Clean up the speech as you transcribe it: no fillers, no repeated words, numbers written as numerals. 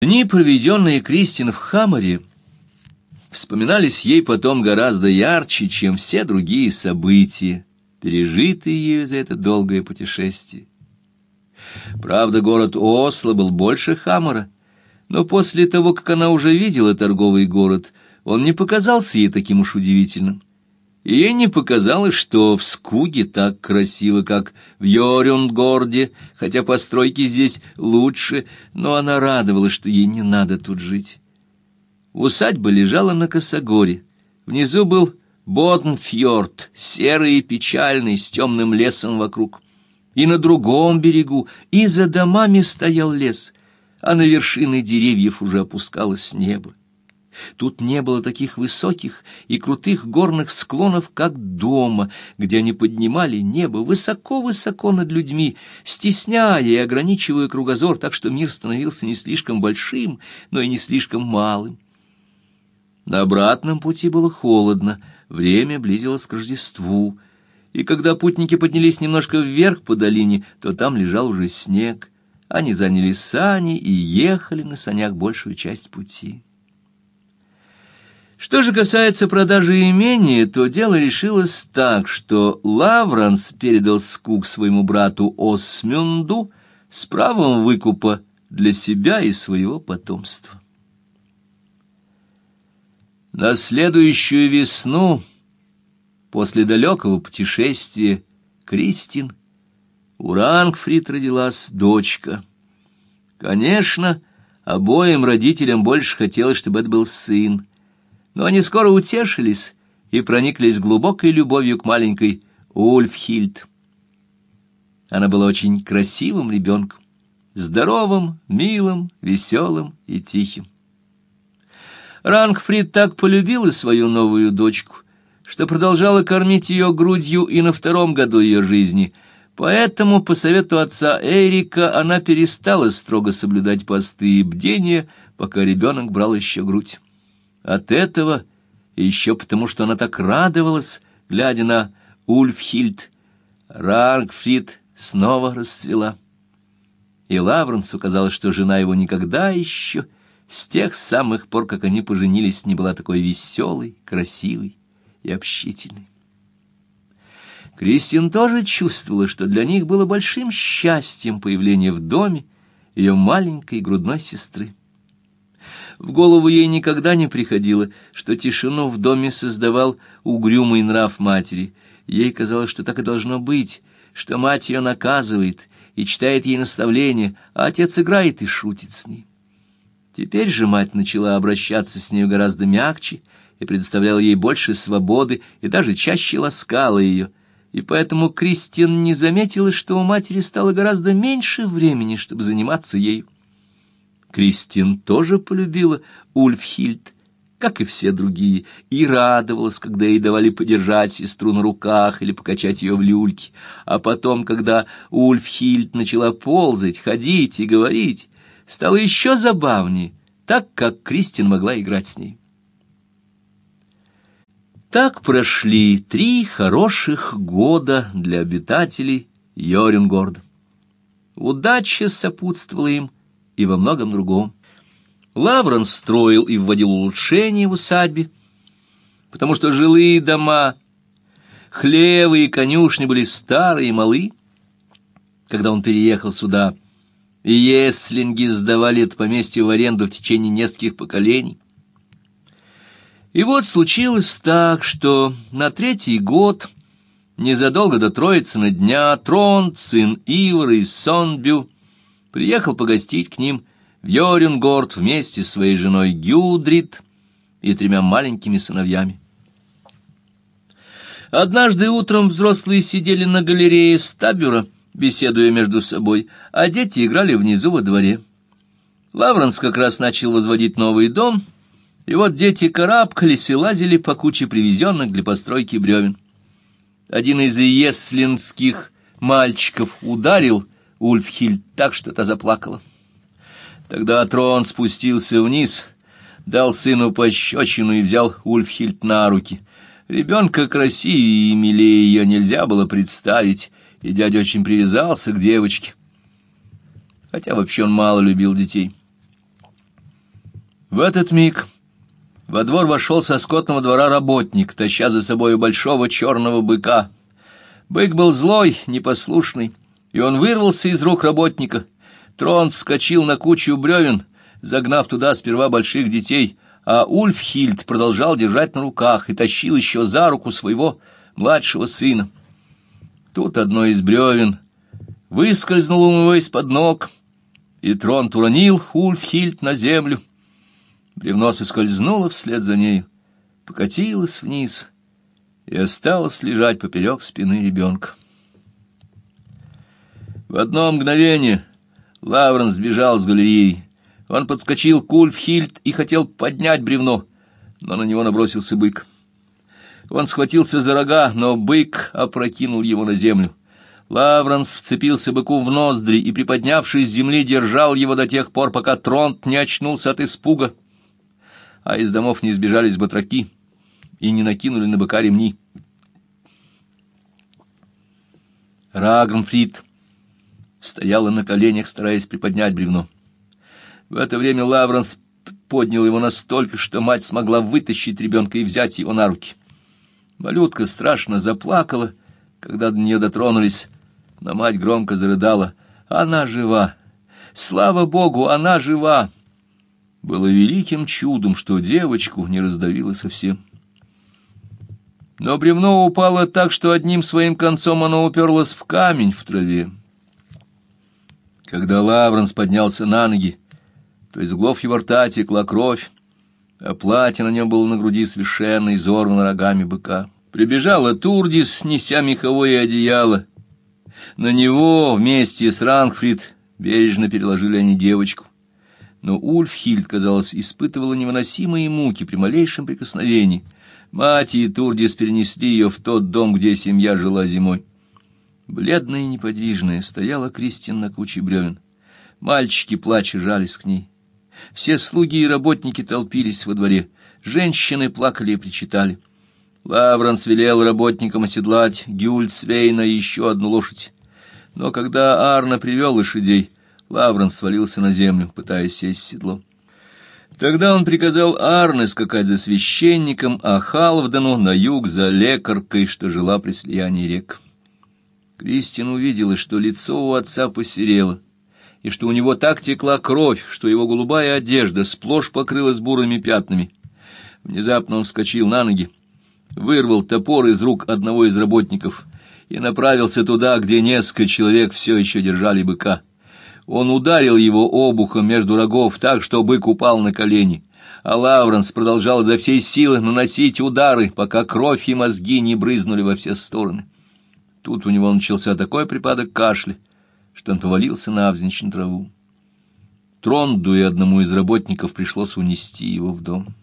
Дни, проведенные Кристин в Хаммере, вспоминались ей потом гораздо ярче, чем все другие события, пережитые ею за это долгое путешествие. Правда, город Осло был больше Хаммера, но после того, как она уже видела торговый город, он не показался ей таким уж удивительным. И ей не показалось, что в Скуге так красиво, как в Йорюнгорде, хотя постройки здесь лучше, но она радовалась, что ей не надо тут жить. Усадьба лежала на косогоре. Внизу был Боденфьорд, серый и печальный, с темным лесом вокруг. И на другом берегу, и за домами стоял лес, а на вершины деревьев уже опускалось небо. Тут не было таких высоких и крутых горных склонов, как дома, где они поднимали небо высоко-высоко над людьми, стесняя и ограничивая кругозор, так что мир становился не слишком большим, но и не слишком малым. На обратном пути было холодно, время близилось к Рождеству, и когда путники поднялись немножко вверх по долине, то там лежал уже снег. Они заняли сани и ехали на санях большую часть пути. Что же касается продажи имения, то дело решилось так, что Лавранс передал Скуг своему брату Осмюнду с правом выкупа для себя и своего потомства. На следующую весну, после далекого путешествия Кристин, у Рангфрид родилась дочка. Конечно, обоим родителям больше хотелось, чтобы это был сын. Но они скоро утешились и прониклись глубокой любовью к маленькой Ульфхильд. Она была очень красивым ребенком, здоровым, милым, веселым и тихим. Рангфрид так полюбила свою новую дочку, что продолжала кормить ее грудью и на втором году ее жизни. Поэтому, по совету отца Эрика, она перестала строго соблюдать посты и бдения, пока ребенок брал еще грудь. От этого, и еще потому, что она так радовалась, глядя на Ульфхильд, Рангфрид снова расцвела. И Лавренсу казалось, что жена его никогда еще, с тех самых пор, как они поженились, не была такой веселой, красивой и общительной. Кристин тоже чувствовала, что для них было большим счастьем появление в доме ее маленькой грудной сестры. В голову ей никогда не приходило, что тишину в доме создавал угрюмый нрав матери. Ей казалось, что так и должно быть, что мать ее наказывает и читает ей наставления, а отец играет и шутит с ней. Теперь же мать начала обращаться с нею гораздо мягче и предоставляла ей больше свободы и даже чаще ласкала ее. И поэтому Кристин не заметила, что у матери стало гораздо меньше времени, чтобы заниматься ею. Кристин тоже полюбила Ульфхильд, как и все другие, и радовалась, когда ей давали подержать сестру на руках или покачать ее в люльке. А потом, когда Ульфхильд начала ползать, ходить и говорить, стало еще забавнее, так как Кристин могла играть с ней. Так прошли 3 хороших года для обитателей Йорюнгорда. Удача сопутствовала им и во многом другом. Лавранс строил и вводил улучшения в усадьбе, потому что жилые дома, хлевы и конюшни были старые и малы, когда он переехал сюда, и еслинги сдавали это поместье в аренду в течение нескольких поколений. И вот случилось так, что на 3-й год, незадолго до Троицына дня, Тронд, сын Ивара из Сонбю, приехал погостить к ним в Йорюнгорд вместе с своей женой Гюдрид и 3 маленькими сыновьями. Однажды утром взрослые сидели на галерее Стабюра, беседуя между собой, а дети играли внизу во дворе. Лавранс как раз начал возводить новый дом, и вот дети карабкались и лазили по куче привезенных для постройки бревен. Один из еслинских мальчиков ударил Ульфхильд так, что та заплакала. Тогда Трон спустился вниз, дал сыну пощечину и взял Ульфхильд на руки. Ребенка красивее и милее ее нельзя было представить, и дядя очень привязался к девочке, хотя вообще он мало любил детей. В этот миг во двор вошел со скотного двора работник, таща за собою большого черного быка. Бык был злой, непослушный, и он вырвался из рук работника. Трон вскочил на кучу бревен, загнав туда сперва больших детей, а Ульфхильд продолжал держать на руках и тащил еще за руку своего младшего сына. Тут одно из бревен выскользнуло у него из-под ног, и Трон уронил Ульфхильд на землю. Бревно соскользнуло вслед за нею, покатилось вниз и осталось лежать поперек спины ребенка. В одно мгновение Лавренс сбежал с галереи. Он подскочил к Ульфхильд и хотел поднять бревно, но на него набросился бык. Он схватился за рога, но бык опрокинул его на землю. Лавренс вцепился быку в ноздри и, приподнявшись с земли, держал его до тех пор, пока Тронт не очнулся от испуга, а из домов не сбежались батраки и не накинули на быка ремни. Рагнфрид стояла на коленях, стараясь приподнять бревно. В это время Лавренс поднял его настолько, что мать смогла вытащить ребенка и взять его на руки. Малютка страшно заплакала, когда до нее дотронулись, но мать громко зарыдала. «Она жива! Слава Богу, она жива!» Было великим чудом, что девочку не раздавило совсем. Но бревно упало так, что одним своим концом оно уперлось в камень в траве. Когда Лавренс поднялся на ноги, то из углов его рта текла кровь, а платье на нем было на груди совершенно изорвано рогами быка. Прибежала Турдис, неся меховое одеяло. На него вместе с Рагнфрид бережно переложили они девочку. Но Ульфхильд, казалось, испытывала невыносимые муки при малейшем прикосновении. Мать и Турдис перенесли ее в тот дом, где семья жила зимой. Бледная и неподвижная стояла Кристин на куче бревен. Мальчики, плача, жались к ней. Все слуги и работники толпились во дворе. Женщины плакали и причитали. Лавренс велел работникам оседлать Гюльцвейна и еще одну лошадь. Но когда Арна привел лошадей, Лавренс свалился на землю, пытаясь сесть в седло. Тогда он приказал Арне скакать за священником, а Халвдану на юг за лекаркой, что жила при слиянии рек. Кристин увидела, что лицо у отца посерело, и что у него так текла кровь, что его голубая одежда сплошь покрылась бурыми пятнами. Внезапно он вскочил на ноги, вырвал топор из рук одного из работников и направился туда, где несколько человек все еще держали быка. Он ударил его обухом между рогов так, что бык упал на колени, а Лавренс продолжал изо всей силы наносить удары, пока кровь и мозги не брызнули во все стороны. Тут у него начался такой припадок кашля, что он повалился навзничь на траву. Тронду и одному из работников пришлось унести его в дом.